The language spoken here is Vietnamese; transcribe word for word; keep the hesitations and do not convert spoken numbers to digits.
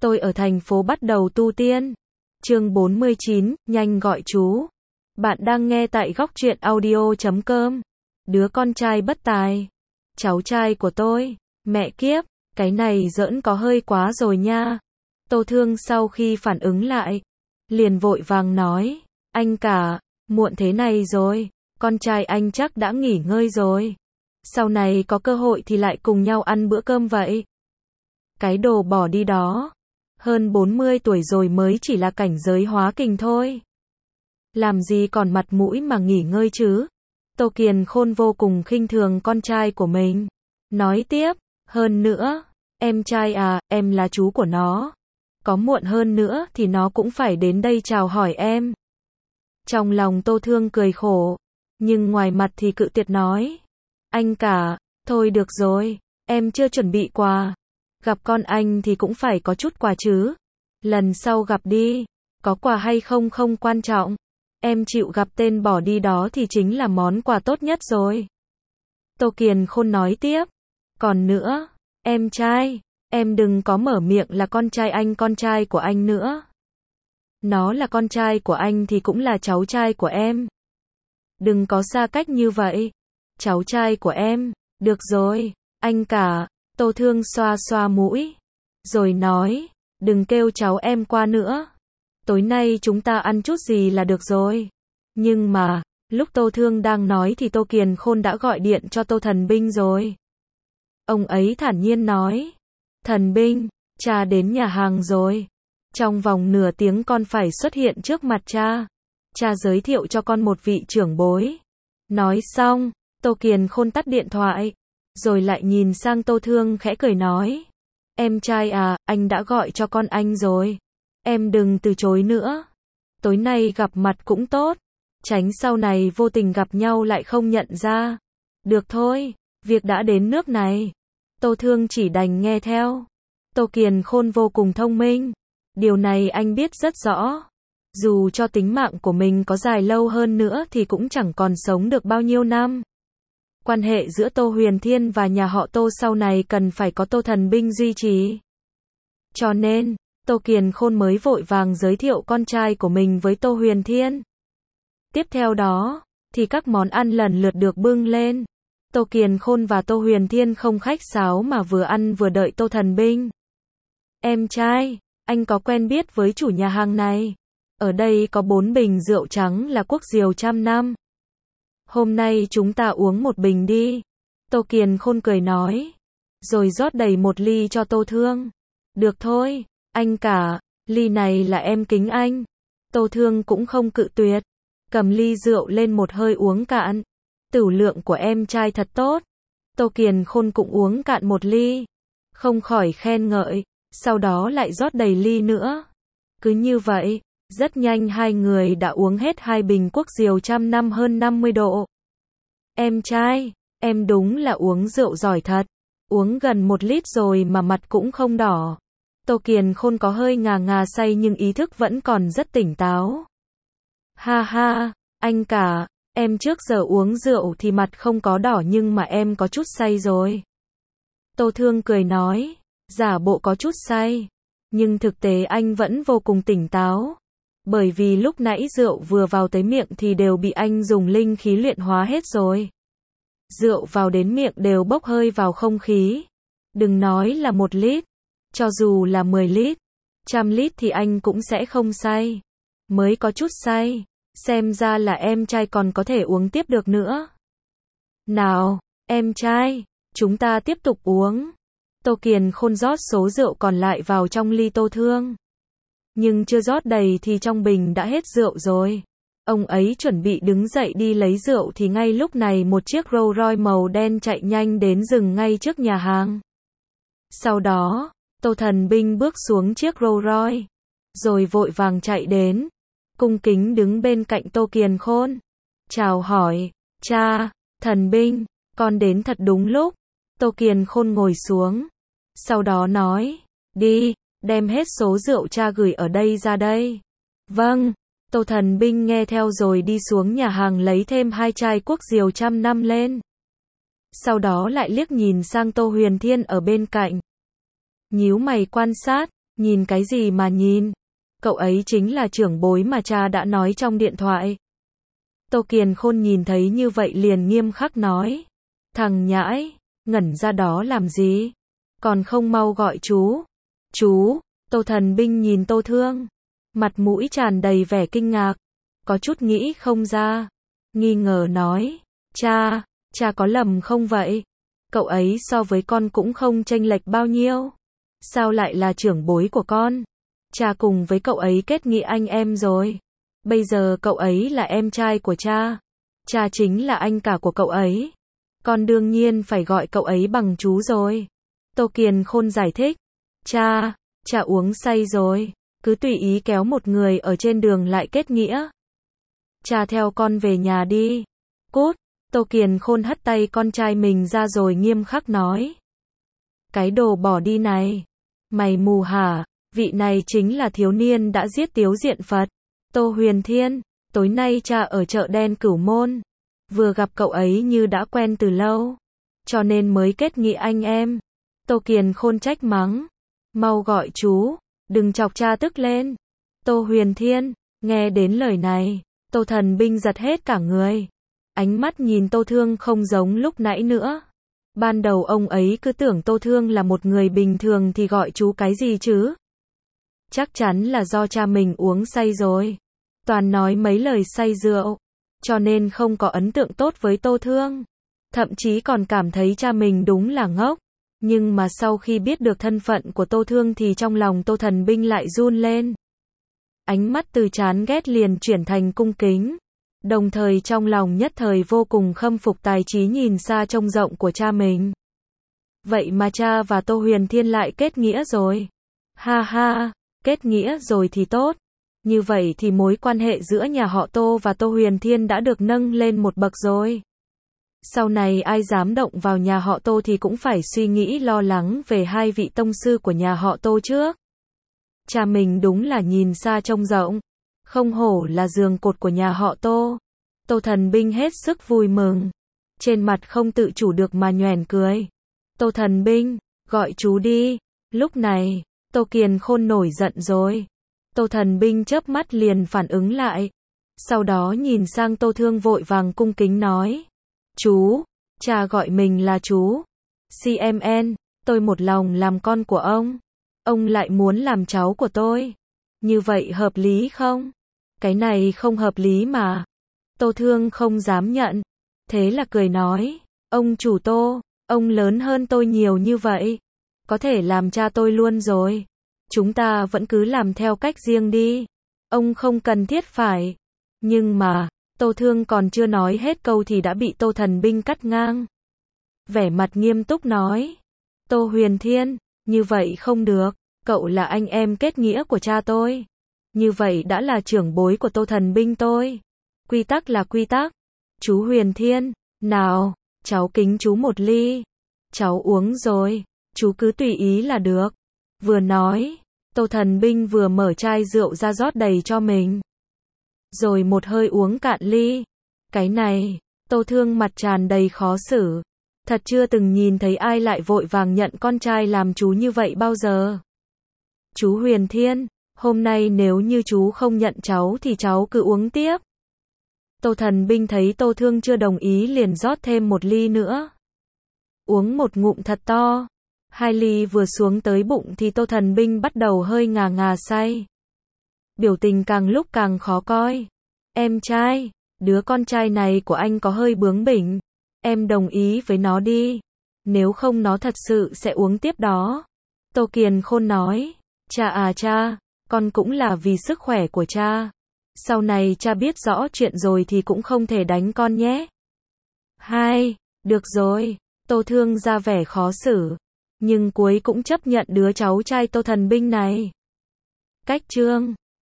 Tôi ở thành phố bắt đầu tu tiên. Chương bốn mươi chín, nhanh gọi chú. Bạn đang nghe tại góc truyện audio chấm com. Đứa con trai bất tài. Cháu trai của tôi. Mẹ kiếp, cái này giỡn có hơi quá rồi nha. Tô Thương sau khi phản ứng lại, liền vội vàng nói, anh cả, muộn thế này rồi, con trai anh chắc đã nghỉ ngơi rồi. Sau này có cơ hội thì lại cùng nhau ăn bữa cơm vậy. Cái đồ bỏ đi đó. Hơn bốn mươi tuổi rồi mới chỉ là cảnh giới hóa kình thôi. Làm gì còn mặt mũi mà nghỉ ngơi chứ? Tô Kiền Khôn vô cùng khinh thường con trai của mình. Nói tiếp, hơn nữa, em trai à, em là chú của nó. Có muộn hơn nữa thì nó cũng phải đến đây chào hỏi em. Trong lòng Tô Thương cười khổ, nhưng ngoài mặt thì cự tuyệt nói. Anh cả, thôi được rồi, em chưa chuẩn bị quà. Gặp con anh thì cũng phải có chút quà chứ. Lần sau gặp đi, có quà hay không không quan trọng. Em chịu gặp tên bỏ đi đó thì chính là món quà tốt nhất rồi. Tô Kiền Khôn nói tiếp. Còn nữa, em trai, em đừng có mở miệng là con trai anh con trai của anh nữa. Nó là con trai của anh thì cũng là cháu trai của em. Đừng có xa cách như vậy. Cháu trai của em, được rồi, anh cả. Tô Thương xoa xoa mũi, rồi nói, đừng kêu cháu em qua nữa. Tối nay chúng ta ăn chút gì là được rồi. Nhưng mà, lúc Tô Thương đang nói thì Tô Kiền Khôn đã gọi điện cho Tô Thần Binh rồi. Ông ấy thản nhiên nói, Thần Binh, cha đến nhà hàng rồi. Trong vòng nửa tiếng con phải xuất hiện trước mặt cha. Cha giới thiệu cho con một vị trưởng bối. Nói xong, Tô Kiền Khôn tắt điện thoại. Rồi lại nhìn sang Tô Thương khẽ cười nói. Em trai à, anh đã gọi cho con anh rồi. Em đừng từ chối nữa. Tối nay gặp mặt cũng tốt. Tránh sau này vô tình gặp nhau lại không nhận ra. Được thôi, việc đã đến nước này. Tô Thương chỉ đành nghe theo. Tô Kiền Khôn vô cùng thông minh. Điều này anh biết rất rõ. Dù cho tính mạng của mình có dài lâu hơn nữa thì cũng chẳng còn sống được bao nhiêu năm. Quan hệ giữa Tô Huyền Thiên và nhà họ Tô sau này cần phải có Tô Thần Binh duy trì. Cho nên, Tô Kiền Khôn mới vội vàng giới thiệu con trai của mình với Tô Huyền Thiên. Tiếp theo đó, thì các món ăn lần lượt được bưng lên. Tô Kiền Khôn và Tô Huyền Thiên không khách sáo mà vừa ăn vừa đợi Tô Thần Binh. Em trai, anh có quen biết với chủ nhà hàng này. Ở đây có bốn bình rượu trắng là quốc diều trăm năm. Hôm nay chúng ta uống một bình đi. Tô Kiền Khôn cười nói. Rồi rót đầy một ly cho Tô Thương. Được thôi, anh cả, ly này là em kính anh. Tô Thương cũng không cự tuyệt. Cầm ly rượu lên một hơi uống cạn. Tửu lượng của em trai thật tốt. Tô Kiền Khôn cũng uống cạn một ly. Không khỏi khen ngợi. Sau đó lại rót đầy ly nữa. Cứ như vậy. Rất nhanh hai người đã uống hết hai bình quốc diều trăm năm hơn năm mươi độ. Em trai, em đúng là uống rượu giỏi thật. Uống gần một lít rồi mà mặt cũng không đỏ. Tô Kiền Khôn có hơi ngà ngà say nhưng ý thức vẫn còn rất tỉnh táo. Ha ha, anh cả, em trước giờ uống rượu thì mặt không có đỏ nhưng mà em có chút say rồi. Tô Thương cười nói, giả bộ có chút say. Nhưng thực tế anh vẫn vô cùng tỉnh táo. Bởi vì lúc nãy rượu vừa vào tới miệng thì đều bị anh dùng linh khí luyện hóa hết rồi. Rượu vào đến miệng đều bốc hơi vào không khí. Đừng nói là một lít. Cho dù là mười lít, trăm lít thì anh cũng sẽ không say. Mới có chút say. Xem ra là em trai còn có thể uống tiếp được nữa. Nào, em trai, chúng ta tiếp tục uống. Tô Kiền Khôn rót số rượu còn lại vào trong ly Tô Thương. Nhưng chưa rót đầy thì trong bình đã hết rượu rồi. Ông ấy chuẩn bị đứng dậy đi lấy rượu thì ngay lúc này một chiếc Rolls Royce màu đen chạy nhanh đến dừng ngay trước nhà hàng. Sau đó, Tô Thần Binh bước xuống chiếc Rolls Royce, rồi vội vàng chạy đến, cung kính đứng bên cạnh Tô Kiền Khôn. Chào hỏi, cha, Thần Binh, con đến thật đúng lúc. Tô Kiền Khôn ngồi xuống. Sau đó nói, đi. Đem hết số rượu cha gửi ở đây ra đây. Vâng, Tô Thần Binh nghe theo rồi đi xuống nhà hàng lấy thêm hai chai quốc diều trăm năm lên. Sau đó lại liếc nhìn sang Tô Huyền Thiên ở bên cạnh. Nhíu mày quan sát, Nhìn cái gì mà nhìn? Cậu ấy chính là trưởng bối mà cha đã nói trong điện thoại. Tô Kiền Khôn nhìn thấy như vậy liền nghiêm khắc nói. Thằng nhãi, ngẩn ra đó làm gì? Còn không mau gọi chú. Chú, Tô Thần Binh nhìn Tô Thương. Mặt mũi tràn đầy vẻ kinh ngạc. Có chút nghĩ không ra. Nghi ngờ nói. Cha, cha có lầm không vậy? Cậu ấy so với con cũng không chênh lệch bao nhiêu. Sao lại là trưởng bối của con? Cha cùng với cậu ấy kết nghĩa anh em rồi. Bây giờ cậu ấy là em trai của cha. Cha chính là anh cả của cậu ấy. Con đương nhiên phải gọi cậu ấy bằng chú rồi. Tô Kiền Khôn giải thích. Cha, cha uống say rồi. Cứ tùy ý kéo một người ở trên đường lại kết nghĩa. Cha theo con về nhà đi. Cút. Tô Kiền Khôn hất tay con trai mình ra rồi nghiêm khắc nói. Cái đồ bỏ đi này. Mày mù hả? Vị này chính là thiếu niên đã giết Tiếu Diện Phật. Tô Huyền Thiên, tối nay cha ở chợ đen Cửu Môn. Vừa gặp cậu ấy như đã quen từ lâu. Cho nên mới kết nghĩa anh em. Tô Kiền Khôn trách mắng. Mau gọi chú, đừng chọc cha tức lên. Tô Huyền Thiên, nghe đến lời này, Tô Thần Binh giật hết cả người. Ánh mắt nhìn Tô Thương không giống lúc nãy nữa. Ban đầu ông ấy cứ tưởng Tô Thương là một người bình thường thì gọi chú cái gì chứ? Chắc chắn là do cha mình uống say rồi. Toàn nói mấy lời say rượu. Cho nên không có ấn tượng tốt với Tô Thương. Thậm chí còn cảm thấy cha mình đúng là ngốc. Nhưng mà sau khi biết được thân phận của Tô Thương thì trong lòng Tô Thần Binh lại run lên. Ánh mắt từ chán ghét liền chuyển thành cung kính. Đồng thời trong lòng nhất thời vô cùng khâm phục tài trí nhìn xa trông rộng của cha mình. Vậy mà cha và Tô Huyền Thiên lại kết nghĩa rồi. Ha ha, kết nghĩa rồi thì tốt. Như vậy thì mối quan hệ giữa nhà họ Tô và Tô Huyền Thiên đã được nâng lên một bậc rồi. Sau này ai dám động vào nhà họ Tô thì cũng phải suy nghĩ lo lắng về hai vị tông sư của nhà họ Tô trước. Cha mình đúng là nhìn xa trông rộng. Không hổ là giường cột của nhà họ Tô. Tô Thần Binh hết sức vui mừng. Trên mặt không tự chủ được mà nhoẻn cười. Tô Thần Binh, gọi chú đi. Lúc này, Tô Kiền Khôn nổi giận rồi. Tô Thần Binh chớp mắt liền phản ứng lại. Sau đó nhìn sang Tô Thương vội vàng cung kính nói. Chú, cha gọi mình là chú. xê em en, tôi một lòng làm con của ông. Ông lại muốn làm cháu của tôi. Như vậy hợp lý không? Cái này không hợp lý mà. Tô Thương không dám nhận. Thế là cười nói. Ông chủ Tô, ông lớn hơn tôi nhiều như vậy. Có thể làm cha tôi luôn rồi. Chúng ta vẫn cứ làm theo cách riêng đi. Ông không cần thiết phải. Nhưng mà, Tô Thương còn chưa nói hết câu thì đã bị Tô Thần Binh cắt ngang. Vẻ mặt nghiêm túc nói. Tô Huyền Thiên, như vậy không được. Cậu là anh em kết nghĩa của cha tôi. Như vậy đã là trưởng bối của Tô Thần Binh tôi. Quy tắc là quy tắc. Chú Huyền Thiên, nào, cháu kính chú một ly. Cháu uống rồi, chú cứ tùy ý là được. Vừa nói, Tô Thần Binh vừa mở chai rượu ra rót đầy cho mình. Rồi một hơi uống cạn ly. Cái này, Tô Thương mặt tràn đầy khó xử. Thật chưa từng nhìn thấy ai lại vội vàng nhận con trai làm chú như vậy bao giờ. Chú Huyền Thiên, hôm nay nếu như chú không nhận cháu thì cháu cứ uống tiếp. Tô Thần Binh thấy Tô Thương chưa đồng ý liền rót thêm một ly nữa. Uống một ngụm thật to. Hai ly vừa xuống tới bụng thì Tô Thần Binh bắt đầu hơi ngà ngà say. Biểu tình càng lúc càng khó coi. Em trai, đứa con trai này của anh có hơi bướng bỉnh. Em đồng ý với nó đi. Nếu không nó thật sự sẽ uống tiếp đó. Tô Kiền Khôn nói. Cha à cha, con cũng là vì sức khỏe của cha. Sau này cha biết rõ chuyện rồi thì cũng không thể đánh con nhé. Hai, được rồi. Tô Thương ra vẻ khó xử. Nhưng cuối cũng chấp nhận đứa cháu trai Tô Thần Binh này. Cách chương